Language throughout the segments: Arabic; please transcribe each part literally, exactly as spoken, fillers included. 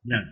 نعم.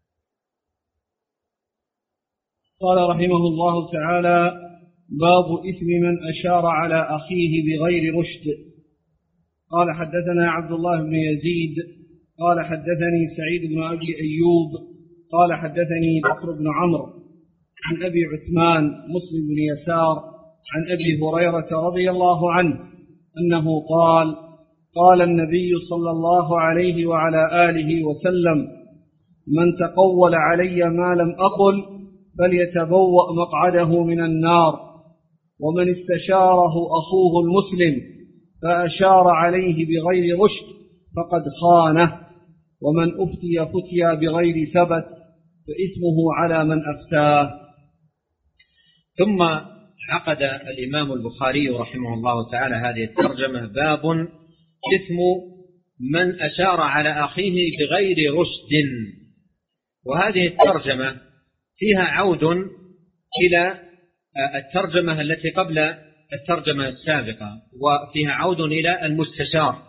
قال رحمه الله تعالى: باب إثم من أشار على أخيه بغير رشد. قال حدثنا عبد الله بن يزيد قال حدثني سعيد بن أبي أيوب قال حدثني بكر بن عمرو عن أبي عثمان مسلم بن يسار عن أبي هريرة رضي الله عنه أنه قال: قال النبي صلى الله عليه وعلى آله وسلم: من تقول علي ما لم أقل فليتبوأ مقعده من النار. ومن استشاره أخوه المسلم فأشار عليه بغير رشد فقد خانه. ومن أفتي فتيا بغير ثبت فإثمه على من أفتاه. ثم عقد الإمام البخاري رحمه الله تعالى هذه الترجمة: باب إثم من أشار على أخيه بغير رشد. وهذه الترجمة فيها عود إلى الترجمة التي قبل الترجمة السابقة، وفيها عود إلى المستشار،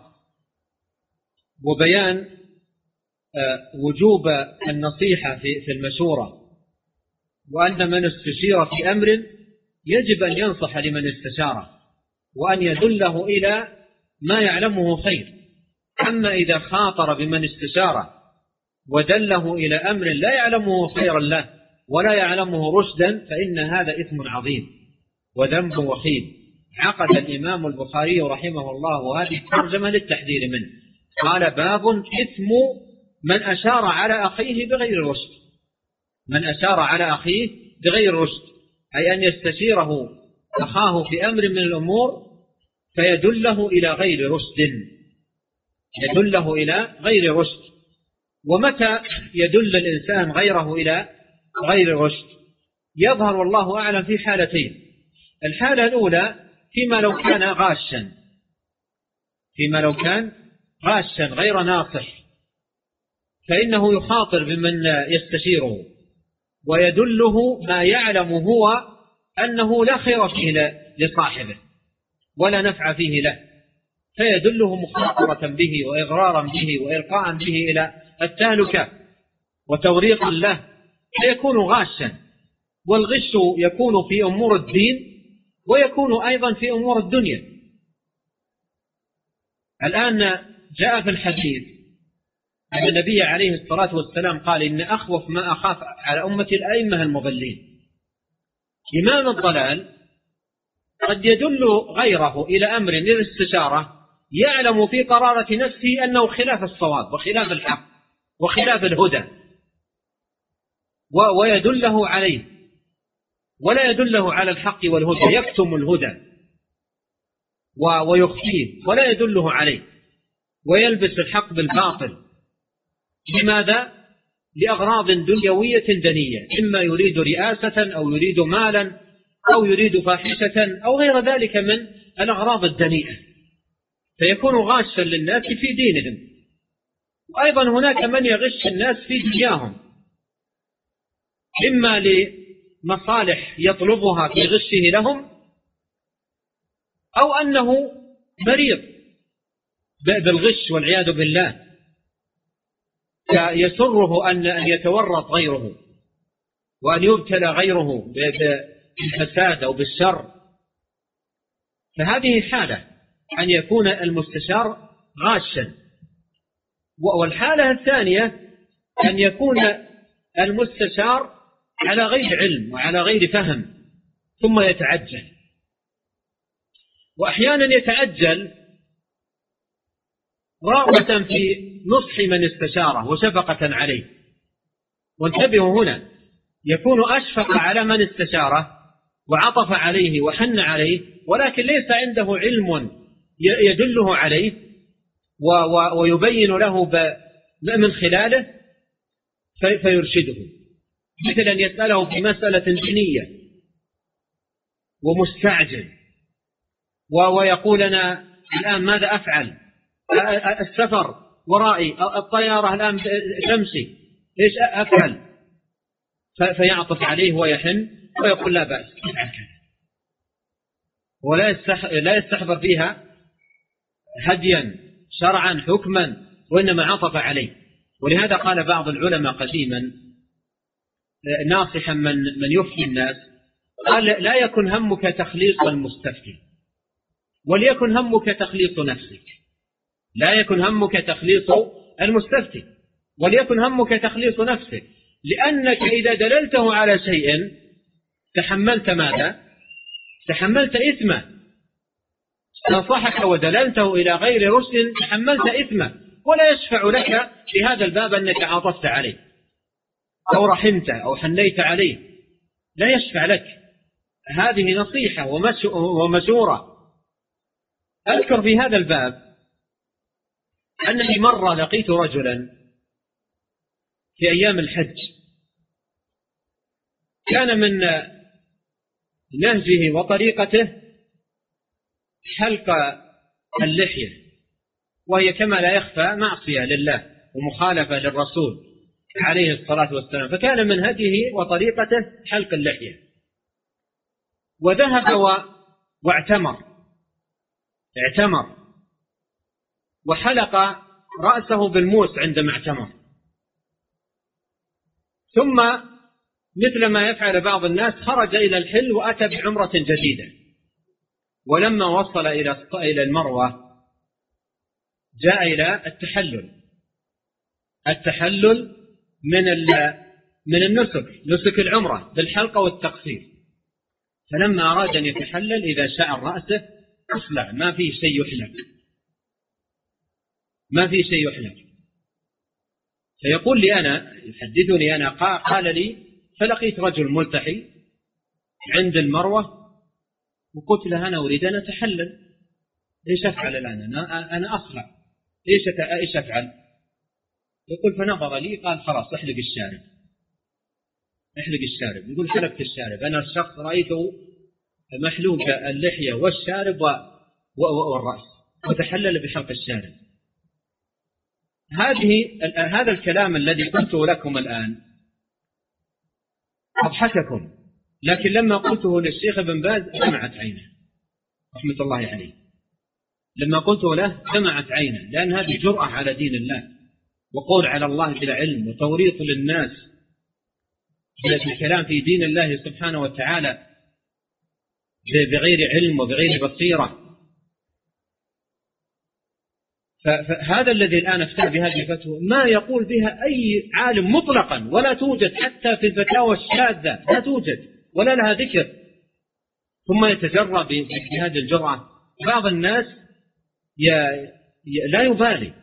وبيان وجوب النصيحة في المشورة، وأن من استشير في أمر يجب أن ينصح لمن استشاره، وأن يدله إلى ما يعلمه خير. أما إذا خاطر بمن استشاره ودله إلى أمر لا يعلمه خيرا له ولا يعلمه رشدا فإن هذا إثم عظيم وذنب وخيم. عقد الإمام البخاري رحمه الله هذه الترجمة للتحذير منه. قال: باب إثم من أشار على أخيه بغير رشد. من أشار على أخيه بغير رشد أي أن يستشيره أخاه في أمر من الأمور فيدله إلى غير رشد، يدله إلى غير رشد. ومتى يدل الإنسان غيره إلى غير رشد؟ يظهر والله أعلم في حالتين. الحالة الأولى فيما لو كان غاشا، فيما لو كان غاشا غير ناصح، فإنه يخاطر بمن يستشيره ويدله ما يعلم هو أنه لا خير فيه لصاحبه ولا نفع فيه له، فيدله مخاطرة به وإغرارا به وإلقاء به إلى التهلكة وتوريقا له، فيكون غاشا. والغش يكون في أمور الدين ويكون أيضا في أمور الدنيا. الآن جاء في الحديث أن النبي عليه الصلاة والسلام قال: إن أخوف ما أخاف على أمتي الأئمة المضلين. إمام الضلال قد يدل غيره إلى أمر للاستشارة يعلم في قرارة نفسه أنه خلاف الصواب وخلاف الحق وخلاف الهدى، ويدله عليه ولا يدله على الحق والهدى، يكتم الهدى ويخفيه ولا يدله عليه، ويلبس الحق بالباطل. لماذا؟ لأغراض دنيوية دنية، إما يريد رئاسة أو يريد مالا أو يريد فاحشة أو غير ذلك من الأغراض الدنيئة، فيكون غاشا للناس في دينهم. وأيضا هناك من يغش الناس في دنياهم، إما لمصالح يطلبها في غشه لهم، أو أنه مريض بالغش والعياذ بالله، يسره أن يتورط غيره وأن يبتلى غيره بالفساد أو بالشر. فهذه حالة أن يكون المستشار غاشا. والحالة الثانية أن يكون المستشار على غير علم وعلى غير فهم ثم يتعجل. وأحيانا يتعجل رغبة في نصح من استشاره وشفقة عليه. وانتبهوا هنا، يكون أشفق على من استشاره وعطف عليه وحن عليه، ولكن ليس عنده علم يدله عليه ويبين له من خلاله فيرشده، مثل أن يسأله في مسألة دينية ومستعجل ويقول: أنا الآن ماذا أفعل؟ السفر ورائي، الطيارة الآن تمشي، إيش أفعل؟ فيعطف عليه ويحن ويقول: لا بأس، ولا يستحضر فيها هديا شرعا حكما، وإنما عطف عليه ولهذا قال بعض العلماء قديما ناصحا من من يفتي الناس، قال لا يكن همك تخليص المستفتي، وليكن همك تخليص نفسك. لا يكن همك تخليص المستفتي، وليكن همك تخليص نفسك، لأنك إذا دللته على شيء تحملت ماذا؟ تحملت إثمه. نصحك ودللته إلى غير رشد تحملت إثمه، ولا يشفع لك في هذا الباب أنك عاطفت عليه أو رحمته أو حنيت عليه، لا يشفع لك. هذه نصيحة ومشورة. أذكر في هذا الباب أنني مرة لقيت رجلا في أيام الحج، كان من نهجه وطريقته حلق اللحية، وهي كما لا يخفى معصية لله ومخالفة للرسول عليه الصلاة والسلام، فكان من هديه وطريقته حلق اللحية، وذهب واعتمر اعتمر وحلق رأسه بالموس عندما اعتمر، ثم مثل ما يفعل بعض الناس خرج إلى الحل وأتى بعمرة جديدة، ولما وصل إلى المروة جاء إلى التحلل التحلل من من النسك نسك العمرة بالحلقة والتقصير. فلما أراد أن يتحلل إذا شعر رأسه أصلع، ما في شيء يحلق ما في شيء يحلق فيقول لي أنا يحدثني أنا قال لي فلقيت رجل ملتحي عند المروة وقلت له أنا أريد أن أتحلل، إيش أفعل الآن؟ أنا, أنا أصلع، إيش إيش أفعل؟ يقول فنظر لي قال خلاص احلق الشارب احلق الشارب. يقول حلقت الشارب، أنا الشخص رأيته محلوق اللحية والشارب والرأس وتحلل بحلق الشارب. هذه هذا الكلام الذي قلته لكم الآن أضحككم، لكن لما قلته للشيخ ابن باز دمعت عينه رحمة الله عليه، لما قلته له دمعت عينه، لأن هذه جرأة على دين الله وقول على الله بلا علم وتوريط للناس بالكلام في دين الله سبحانه وتعالى بغير علم وبغير بصيرة. فهذا الذي الآن افتى بهذه الفتوى ما يقول بها أي عالم مطلقا، ولا توجد حتى في الفتاوى الشاذة، لا توجد ولا لها ذكر، ثم يتجرأ بهذه الجرأة. بعض الناس لا يبالي،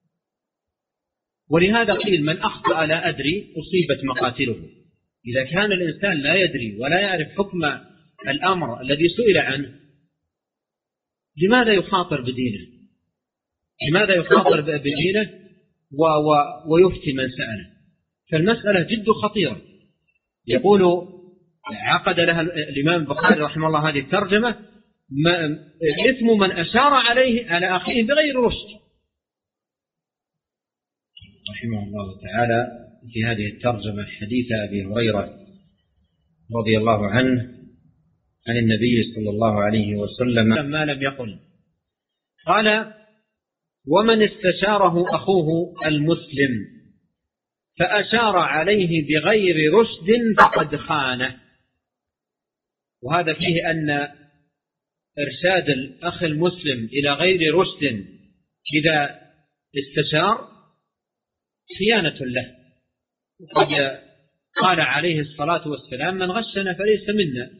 ولهذا قيل من أخطأ لا أدري أصيبت مقاتله. إذا كان الإنسان لا يدري ولا يعرف حكم الأمر الذي سئل عنه، لماذا يخاطر بدينه؟ لماذا يخاطر بدينه و و ويفتي من سأله؟ فالمسألة جد خطيرة. يقول عقد لها الإمام البخاري رحمه الله هذه الترجمة: إثم من أشار عليه على أخيه بغير رشد. رحمه الله تعالى في هذه الترجمة حديث أبي هريرة رضي الله عنه عن النبي صلى الله عليه وسلم ما لم يقل، قال: ومن استشاره أخوه المسلم فأشار عليه بغير رشد فقد خانه. وهذا فيه أن إرشاد الأخ المسلم إلى غير رشد إذا استشار خيانة له. وقد قال عليه الصلاة والسلام: من غشنا فليس منا.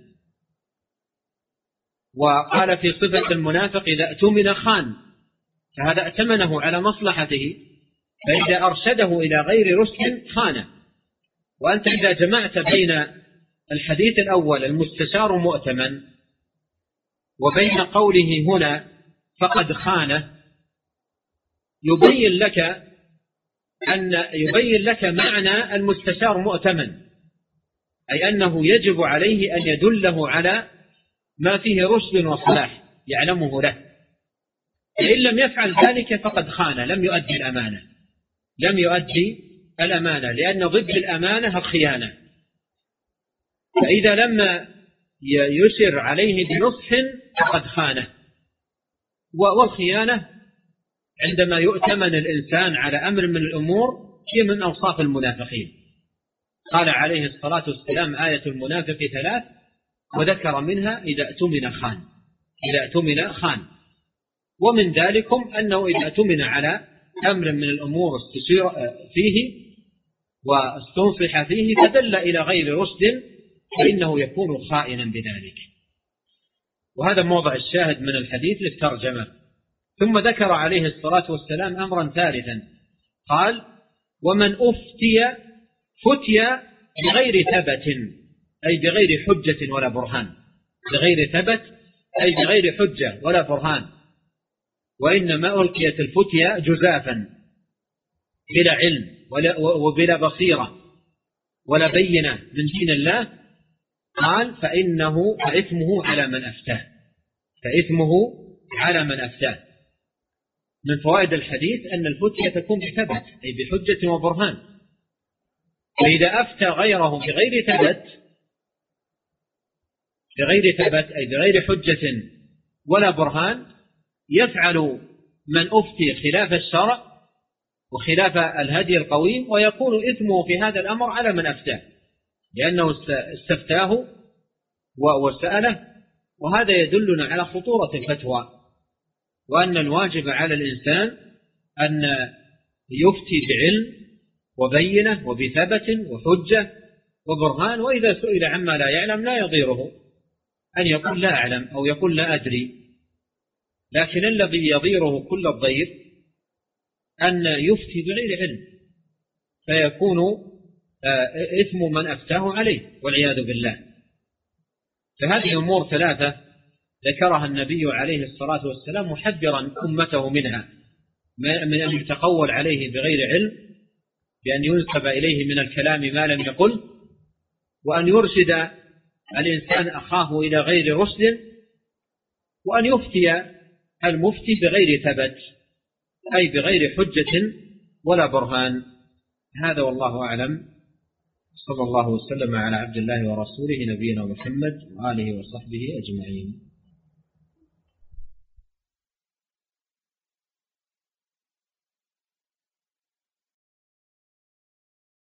وقال في صفة المنافق: إذا اؤتمن خان، فهذا ائتمنه على مصلحته، فإذا أرشده إلى غير رشد خانه. وأنت إذا جمعت بين الحديث الأول المستشار مؤتمن وبين قوله هنا فقد خانه، يبين لك أن يبين لك معنى المستشار مؤتمن، أي أنه يجب عليه أن يدله على ما فيه رشد وصلاح يعلمه له. فإن لم يفعل ذلك فقد خان، لم يؤدي الأمانة لم يؤدي الأمانة لأن ضد الأمانة الخيانة. فإذا لم يشر عليه بنصح فقد خانه. والخيانة عندما يؤتمن الإنسان على أمر من الأمور هي من أوصاف المنافقين. قال عليه الصلاة والسلام: آية المنافق ثلاث، وذكر منها: إذا اؤتمن خان. إذا اؤتمن خان. ومن ذلكم أنه إذا اؤتمن على أمر من الأمور استشير فيه واستنصح فيه فدل إلى غير رشد فإنه يكون خائنا بذلك. وهذا موضع الشاهد من الحديث للترجمة. ثم ذكر عليه الصلاة والسلام أمرا ثالثا، قال: ومن أفتي فتي بغير ثبت، أي بغير حجة ولا برهان. بغير ثبت أي بغير حجة ولا برهان. وإنما ألقيت الفتية جزافا بلا علم وبلا بصيرة ولا بينة من دين الله. قال: فإنه فإثمه على من أفتاه. فإثمه على من أفتاه. من فوائد الحديث أن الفتية تكون بثبت أي بحجة وبرهان. فإذا أفتى غيره بغير ثبت بغير ثبت أي بغير حجة ولا برهان يفعل من أفتي خلاف الشرع وخلاف الهدي القويم، ويكون إثمه في هذا الأمر على من أفتاه، لأنه استفتاه وسأله. وهذا يدلنا على خطورة الفتوى، وأن الواجب على الإنسان أن يفتي بعلم وبينة وبثبت وحجة وبرهان، وإذا سئل عما لا يعلم لا يضيره أن يقول لا أعلم أو يقول لا أدري. لكن الذي يضيره كل الضير أن يفتي بغير علم فيكون إثم من أفتاه عليه والعياذ بالله. فهذه أمور ثلاثة ذكرها النبي عليه الصلاة والسلام محذرا أمته منها، من أن يتقول عليه بغير علم، بأن ينسب إليه من الكلام ما لم يقل، وأن يرشد الإنسان أخاه إلى غير رشد، وأن يفتي المفتي بغير ثبت أي بغير حجة ولا برهان. هذا والله أعلم. صلى الله وسلم على عبد الله ورسوله نبينا محمد وآله وصحبه أجمعين.